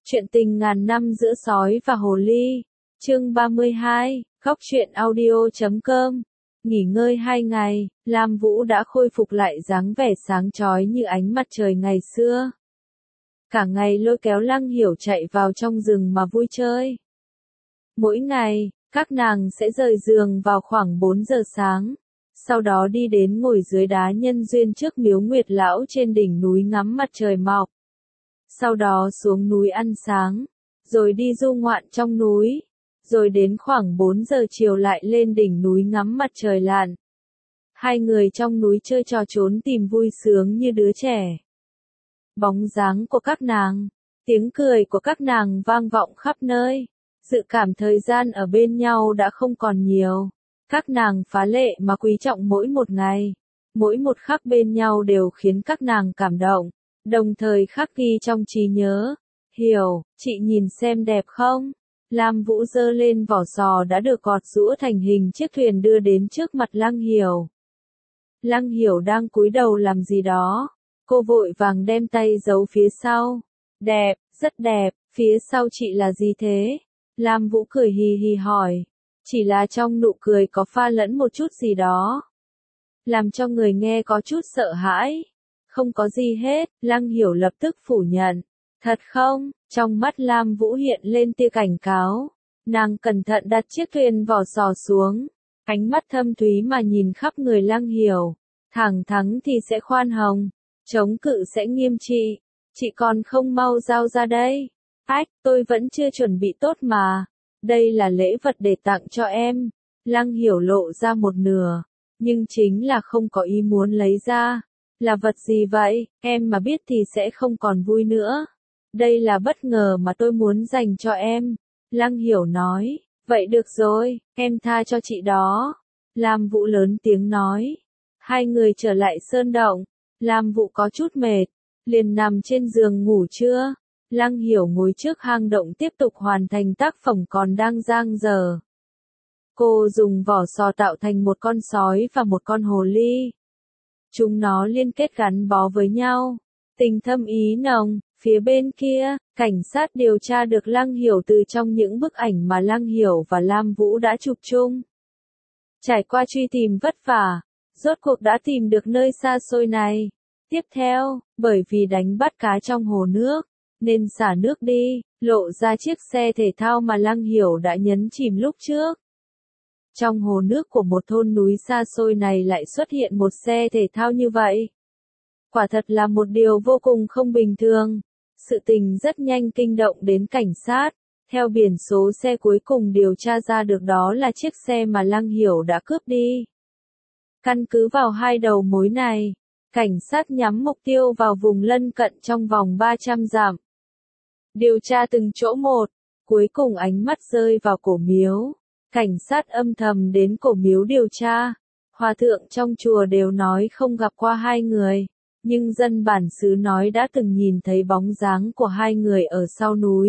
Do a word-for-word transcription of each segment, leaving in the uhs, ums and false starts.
Chuyện tình ngàn năm giữa sói và hồ ly. Chương ba mươi hai, góc truyện audio chấm com. Nghỉ ngơi hai ngày, Lam Vũ đã khôi phục lại dáng vẻ sáng chói như ánh mặt trời ngày xưa. Cả ngày lôi kéo Lăng Hiểu chạy vào trong rừng mà vui chơi. Mỗi ngày, các nàng sẽ rời giường vào khoảng bốn giờ sáng. Sau đó đi đến ngồi dưới đá nhân duyên trước miếu Nguyệt Lão trên đỉnh núi ngắm mặt trời mọc. Sau đó xuống núi ăn sáng, rồi đi du ngoạn trong núi, rồi đến khoảng bốn giờ chiều lại lên đỉnh núi ngắm mặt trời lặn. Hai người trong núi chơi trò trốn tìm vui sướng như đứa trẻ. Bóng dáng của các nàng, tiếng cười của các nàng vang vọng khắp nơi. Dự cảm thời gian ở bên nhau đã không còn nhiều. Các nàng phá lệ mà quý trọng mỗi một ngày. Mỗi một khắc bên nhau đều khiến các nàng cảm động, đồng thời khắc ghi trong trí nhớ. Hiểu, chị nhìn xem đẹp không? Lam Vũ giơ lên vỏ sò đã được gọt giũa thành hình chiếc thuyền đưa đến trước mặt Lăng Hiểu. Lăng Hiểu đang cúi đầu làm gì đó. Cô vội vàng đem tay giấu phía sau. Đẹp, rất đẹp, phía sau chị là gì thế? Lam Vũ cười hì hì hỏi. Chỉ là trong nụ cười có pha lẫn một chút gì đó, làm cho người nghe có chút sợ hãi. Không có gì hết, Lăng Hiểu lập tức phủ nhận. Thật không? Trong mắt Lam Vũ hiện lên tia cảnh cáo. Nàng cẩn thận đặt chiếc thuyền vỏ sò xuống. Ánh mắt thâm thúy mà nhìn khắp người Lăng Hiểu. Thẳng thắn thì sẽ khoan hồng, chống cự sẽ nghiêm trị. Chị còn không mau giao ra đây. Ách, tôi vẫn chưa chuẩn bị tốt mà. Đây là lễ vật để tặng cho em. Lăng Hiểu lộ ra một nửa, nhưng chính là không có ý muốn lấy ra. Là vật gì vậy? Em mà biết thì sẽ không còn vui nữa. Đây là bất ngờ mà tôi muốn dành cho em. Lăng Hiểu nói. Vậy được rồi, em tha cho chị đó. Lam Vũ lớn tiếng nói. Hai người trở lại sơn động. Lam Vũ có chút mệt, liền nằm trên giường ngủ trưa. Lăng Hiểu ngồi trước hang động tiếp tục hoàn thành tác phẩm còn đang dang dở. Cô dùng vỏ sò tạo thành một con sói và một con hồ ly. Chúng nó liên kết gắn bó với nhau. Tình thâm ý nồng. Phía bên kia, cảnh sát điều tra được Lăng Hiểu từ trong những bức ảnh mà Lăng Hiểu và Lam Vũ đã chụp chung. Trải qua truy tìm vất vả, rốt cuộc đã tìm được nơi xa xôi này. Tiếp theo, bởi vì đánh bắt cá trong hồ nước, nên xả nước đi, lộ ra chiếc xe thể thao mà Lăng Hiểu đã nhấn chìm lúc trước. Trong hồ nước của một thôn núi xa xôi này lại xuất hiện một xe thể thao như vậy. Quả thật là một điều vô cùng không bình thường. Sự tình rất nhanh kinh động đến cảnh sát. Theo biển số xe cuối cùng điều tra ra được đó là chiếc xe mà Lăng Hiểu đã cướp đi. Căn cứ vào hai đầu mối này, cảnh sát nhắm mục tiêu vào vùng lân cận trong vòng ba trăm dặm. Điều tra từng chỗ một, cuối cùng ánh mắt rơi vào cổ miếu. Cảnh sát âm thầm đến cổ miếu điều tra. Hòa thượng trong chùa đều nói không gặp qua hai người, nhưng dân bản xứ nói đã từng nhìn thấy bóng dáng của hai người ở sau núi.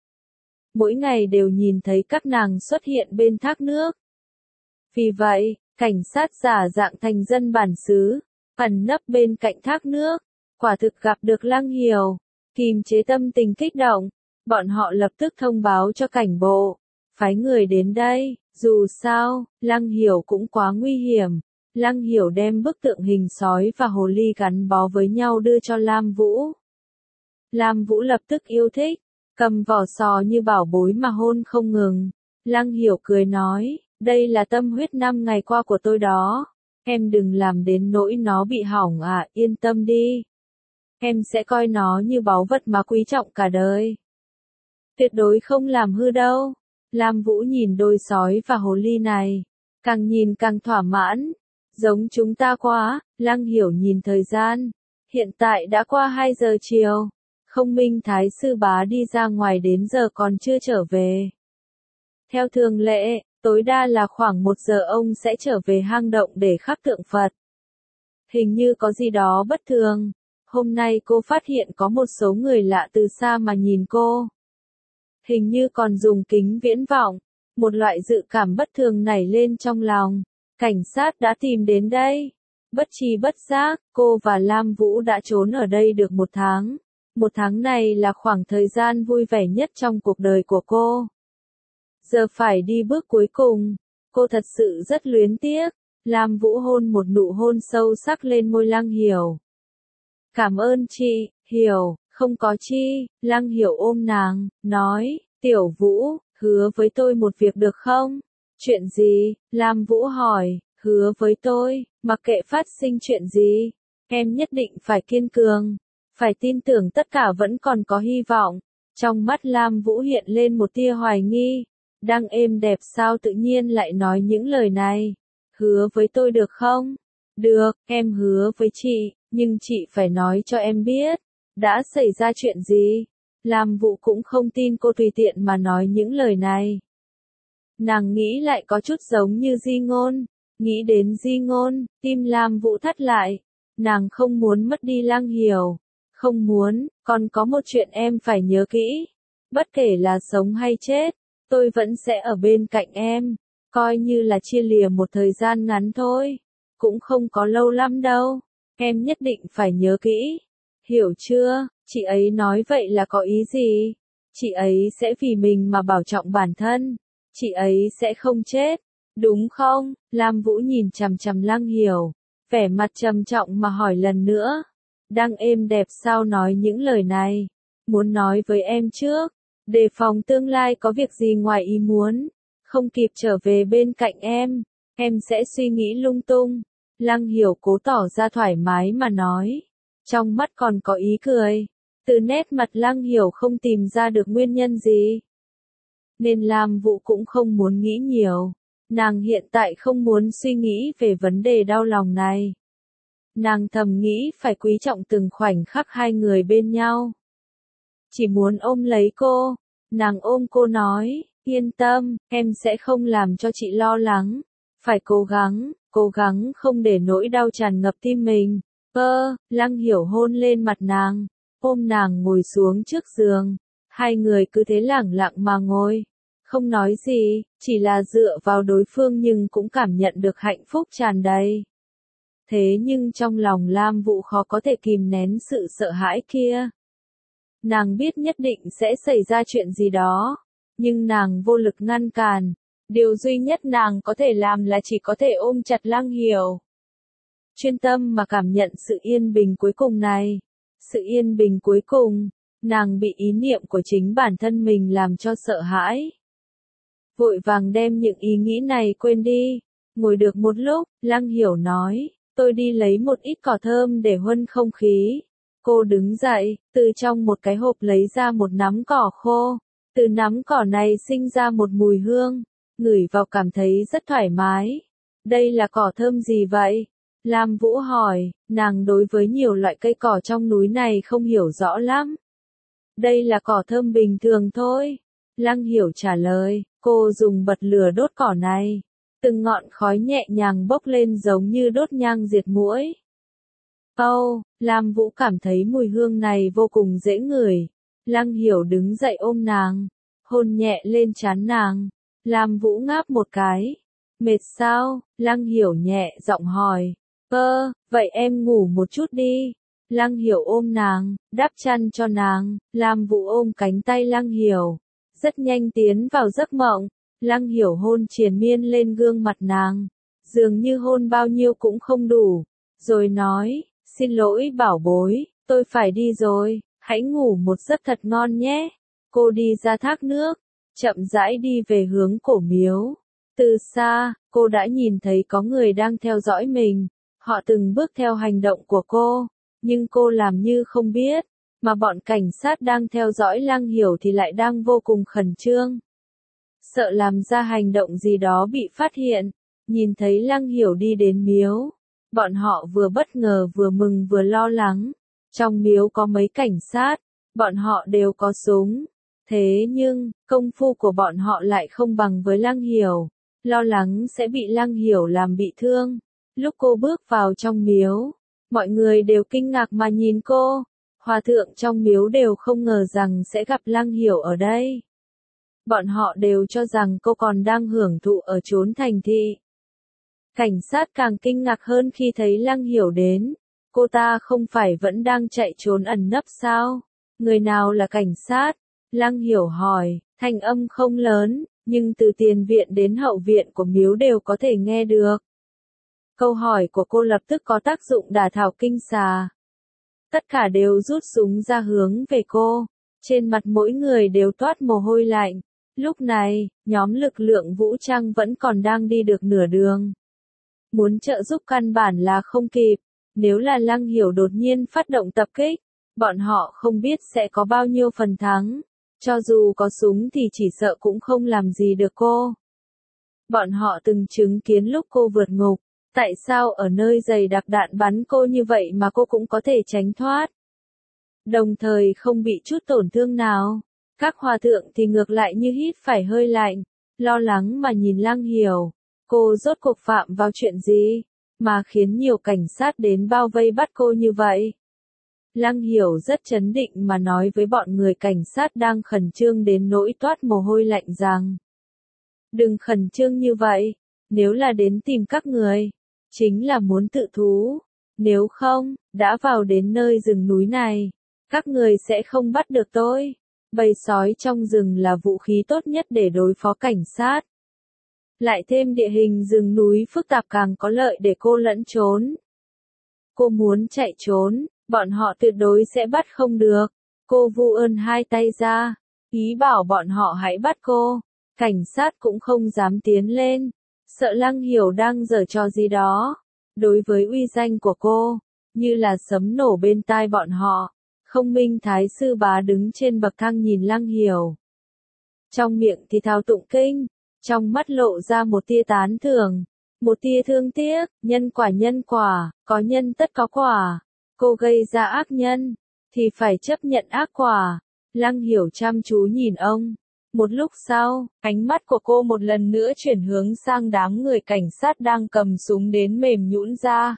Mỗi ngày đều nhìn thấy các nàng xuất hiện bên thác nước. Vì vậy, cảnh sát giả dạng thành dân bản xứ, ẩn nấp bên cạnh thác nước. Quả thực gặp được Lăng Hiểu, kìm chế tâm tình kích động, bọn họ lập tức thông báo cho cảnh bộ, phái người đến đây. Dù sao, Lăng Hiểu cũng quá nguy hiểm. Lăng Hiểu đem bức tượng hình sói và hồ ly gắn bó với nhau đưa cho Lam Vũ. Lam Vũ lập tức yêu thích, cầm vỏ sò như bảo bối mà hôn không ngừng. Lăng Hiểu cười nói, đây là tâm huyết năm ngày qua của tôi đó. Em đừng làm đến nỗi nó bị hỏng à, yên tâm đi. Em sẽ coi nó như báu vật mà quý trọng cả đời. Tuyệt đối không làm hư đâu. Lam Vũ nhìn đôi sói và hồ ly này, càng nhìn càng thỏa mãn. Giống chúng ta quá. Lăng Hiểu nhìn thời gian. Hiện tại đã qua hai giờ chiều. Không Minh Thái sư bá đi ra ngoài đến giờ còn chưa trở về. Theo thường lệ, tối đa là khoảng một giờ ông sẽ trở về hang động để khắc tượng Phật. Hình như có gì đó bất thường. Hôm nay cô phát hiện có một số người lạ từ xa mà nhìn cô. Hình như còn dùng kính viễn vọng. Một loại dự cảm bất thường nảy lên trong lòng. Cảnh sát đã tìm đến đây. Bất tri bất giác, cô và Lam Vũ đã trốn ở đây được một tháng. Một tháng này là khoảng thời gian vui vẻ nhất trong cuộc đời của cô. Giờ phải đi bước cuối cùng, cô thật sự rất luyến tiếc. Lam Vũ hôn một nụ hôn sâu sắc lên môi Lăng Hiểu. Cảm ơn chị, Hiểu, không có chi. Lăng Hiểu ôm nàng, nói, Tiểu Vũ, hứa với tôi một việc được không? Chuyện gì? Lam Vũ hỏi, hứa với tôi, mặc kệ phát sinh chuyện gì, em nhất định phải kiên cường, phải tin tưởng tất cả vẫn còn có hy vọng. Trong mắt Lam Vũ hiện lên một tia hoài nghi, đang êm đẹp sao tự nhiên lại nói những lời này? Hứa với tôi được không? Được, em hứa với chị, nhưng chị phải nói cho em biết, đã xảy ra chuyện gì? Lam Vũ cũng không tin cô tùy tiện mà nói những lời này. Nàng nghĩ lại có chút giống như Di Ngôn, nghĩ đến Di Ngôn, tim Lam Vũ thắt lại. Nàng không muốn mất đi Lăng Hiểu, không muốn, còn có một chuyện em phải nhớ kỹ. Bất kể là sống hay chết, tôi vẫn sẽ ở bên cạnh em, coi như là chia lìa một thời gian ngắn thôi, cũng không có lâu lắm đâu. Em nhất định phải nhớ kỹ, hiểu chưa? Chị ấy nói vậy là có ý gì? Chị ấy sẽ vì mình mà bảo trọng bản thân, chị ấy sẽ không chết, đúng không? Lam Vũ nhìn chằm chằm Lăng Hiểu, vẻ mặt trầm trọng mà hỏi lần nữa. Đang êm đẹp sao nói những lời này? Muốn nói với em trước, đề phòng tương lai có việc gì ngoài ý muốn, không kịp trở về bên cạnh em, em sẽ suy nghĩ lung tung. Lăng Hiểu cố tỏ ra thoải mái mà nói, trong mắt còn có ý cười. Từ nét mặt Lăng Hiểu không tìm ra được nguyên nhân gì, nên Lam Vũ cũng không muốn nghĩ nhiều. Nàng hiện tại không muốn suy nghĩ về vấn đề đau lòng này. Nàng thầm nghĩ phải quý trọng từng khoảnh khắc hai người bên nhau. Chỉ muốn ôm lấy cô. Nàng ôm cô nói, yên tâm, em sẽ không làm cho chị lo lắng. Phải cố gắng, cố gắng không để nỗi đau tràn ngập tim mình. Ơ, Lăng Hiểu hôn lên mặt nàng, ôm nàng ngồi xuống trước giường. Hai người cứ thế lẳng lặng mà ngồi, không nói gì, chỉ là dựa vào đối phương nhưng cũng cảm nhận được hạnh phúc tràn đầy. Thế nhưng trong lòng Lam Vũ khó có thể kìm nén sự sợ hãi kia. Nàng biết nhất định sẽ xảy ra chuyện gì đó, nhưng nàng vô lực ngăn cản. Điều duy nhất nàng có thể làm là chỉ có thể ôm chặt Lăng Hiểu, chuyên tâm mà cảm nhận sự yên bình cuối cùng này. Sự yên bình cuối cùng, nàng bị ý niệm của chính bản thân mình làm cho sợ hãi. Vội vàng đem những ý nghĩ này quên đi. Ngồi được một lúc, Lăng Hiểu nói, tôi đi lấy một ít cỏ thơm để huân không khí. Cô đứng dậy, từ trong một cái hộp lấy ra một nắm cỏ khô. Từ nắm cỏ này sinh ra một mùi hương, ngửi vào cảm thấy rất thoải mái. Đây là cỏ thơm gì vậy? Lam Vũ hỏi, nàng đối với nhiều loại cây cỏ trong núi này không hiểu rõ lắm. Đây là cỏ thơm bình thường thôi. Lăng Hiểu trả lời, cô dùng bật lửa đốt cỏ này. Từng ngọn khói nhẹ nhàng bốc lên giống như đốt nhang diệt muỗi. Âu, Lam Vũ cảm thấy mùi hương này vô cùng dễ ngửi. Lăng Hiểu đứng dậy ôm nàng, hôn nhẹ lên trán nàng. Lam Vũ ngáp một cái. Mệt sao? Lăng Hiểu nhẹ giọng hỏi. Ơ, vậy em ngủ một chút đi. Lăng Hiểu ôm nàng, đắp chăn cho nàng. Lam Vũ ôm cánh tay Lăng Hiểu, rất nhanh tiến vào giấc mộng. Lăng Hiểu hôn triền miên lên gương mặt nàng, dường như hôn bao nhiêu cũng không đủ, rồi nói, xin lỗi bảo bối, tôi phải đi rồi, hãy ngủ một giấc thật ngon nhé. Cô đi ra thác nước, chậm rãi đi về hướng cổ miếu. Từ xa, cô đã nhìn thấy có người đang theo dõi mình, họ từng bước theo hành động của cô, nhưng cô làm như không biết, mà bọn cảnh sát đang theo dõi Lăng Hiểu thì lại đang vô cùng khẩn trương. Sợ làm ra hành động gì đó bị phát hiện. Nhìn thấy Lăng Hiểu đi đến miếu, bọn họ vừa bất ngờ vừa mừng vừa lo lắng. Trong miếu có mấy cảnh sát, bọn họ đều có súng. Thế nhưng, công phu của bọn họ lại không bằng với Lăng Hiểu. Lo lắng sẽ bị Lăng Hiểu làm bị thương. Lúc cô bước vào trong miếu, mọi người đều kinh ngạc mà nhìn cô. Hòa thượng trong miếu đều không ngờ rằng sẽ gặp Lăng Hiểu ở đây. Bọn họ đều cho rằng cô còn đang hưởng thụ ở chốn thành thị. Cảnh sát càng kinh ngạc hơn khi thấy Lăng Hiểu đến. Cô ta không phải vẫn đang chạy trốn ẩn nấp sao? Người nào là cảnh sát? Lăng Hiểu hỏi, thanh âm không lớn, nhưng từ tiền viện đến hậu viện của miếu đều có thể nghe được. Câu hỏi của cô lập tức có tác dụng đả thảo kinh xà. Tất cả đều rút súng ra hướng về cô. Trên mặt mỗi người đều toát mồ hôi lạnh. Lúc này, nhóm lực lượng vũ trang vẫn còn đang đi được nửa đường. Muốn trợ giúp căn bản là không kịp. Nếu là Lăng Hiểu đột nhiên phát động tập kích, bọn họ không biết sẽ có bao nhiêu phần thắng. Cho dù có súng thì chỉ sợ cũng không làm gì được cô. Bọn họ từng chứng kiến lúc cô vượt ngục. Tại sao ở nơi dày đặc đạn bắn cô như vậy mà cô cũng có thể tránh thoát? Đồng thời không bị chút tổn thương nào. Các hòa thượng thì ngược lại như hít phải hơi lạnh, lo lắng mà nhìn Lăng Hiểu. Cô rốt cuộc phạm vào chuyện gì, mà khiến nhiều cảnh sát đến bao vây bắt cô như vậy? Lăng Hiểu rất trấn định mà nói với bọn người cảnh sát đang khẩn trương đến nỗi toát mồ hôi lạnh rằng: đừng khẩn trương như vậy, nếu là đến tìm các người, chính là muốn tự thú. Nếu không, đã vào đến nơi rừng núi này, các người sẽ không bắt được tôi. Bầy sói trong rừng là vũ khí tốt nhất để đối phó cảnh sát. Lại thêm địa hình rừng núi phức tạp càng có lợi để cô lẫn trốn. Cô muốn chạy trốn, bọn họ tuyệt đối sẽ bắt không được. Cô vu ơn hai tay ra, ý bảo bọn họ hãy bắt cô. Cảnh sát cũng không dám tiến lên, sợ Lăng Hiểu đang giở trò gì đó. Đối với uy danh của cô, như là sấm nổ bên tai bọn họ. Không Minh Thái Sư Bá đứng trên bậc thang nhìn Lăng Hiểu. Trong miệng thì thao tụng kinh, trong mắt lộ ra một tia tán thưởng, một tia thương tiếc. Nhân quả nhân quả, có nhân tất có quả. Cô gây ra ác nhân, thì phải chấp nhận ác quả. Lăng Hiểu chăm chú nhìn ông. Một lúc sau, ánh mắt của cô một lần nữa chuyển hướng sang đám người cảnh sát đang cầm súng đến mềm nhũn ra.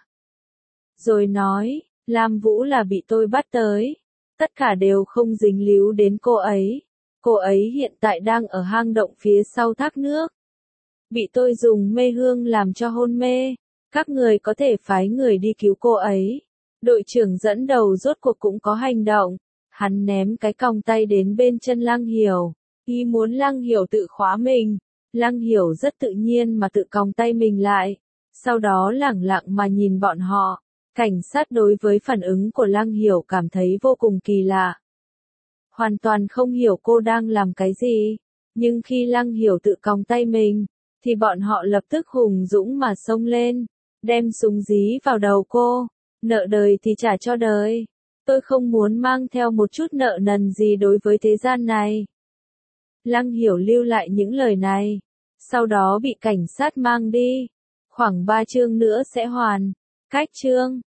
Rồi nói, Lam Vũ là bị tôi bắt tới. Tất cả đều không dính líu đến cô ấy. Cô ấy hiện tại đang ở hang động phía sau thác nước. Bị tôi dùng mê hương làm cho hôn mê. Các người có thể phái người đi cứu cô ấy. Đội trưởng dẫn đầu rốt cuộc cũng có hành động. Hắn ném cái còng tay đến bên chân Lăng Hiểu. Ý muốn Lăng Hiểu tự khóa mình. Lăng Hiểu rất tự nhiên mà tự còng tay mình lại. Sau đó lẳng lặng mà nhìn bọn họ. Cảnh sát đối với phản ứng của Lăng Hiểu cảm thấy vô cùng kỳ lạ. Hoàn toàn không hiểu cô đang làm cái gì. Nhưng khi Lăng Hiểu tự còng tay mình, thì bọn họ lập tức hùng dũng mà xông lên. Đem súng dí vào đầu cô. Nợ đời thì trả cho đời. Tôi không muốn mang theo một chút nợ nần gì đối với thế gian này. Lăng Hiểu lưu lại những lời này. Sau đó bị cảnh sát mang đi. Khoảng ba chương nữa sẽ hoàn. Cách chương.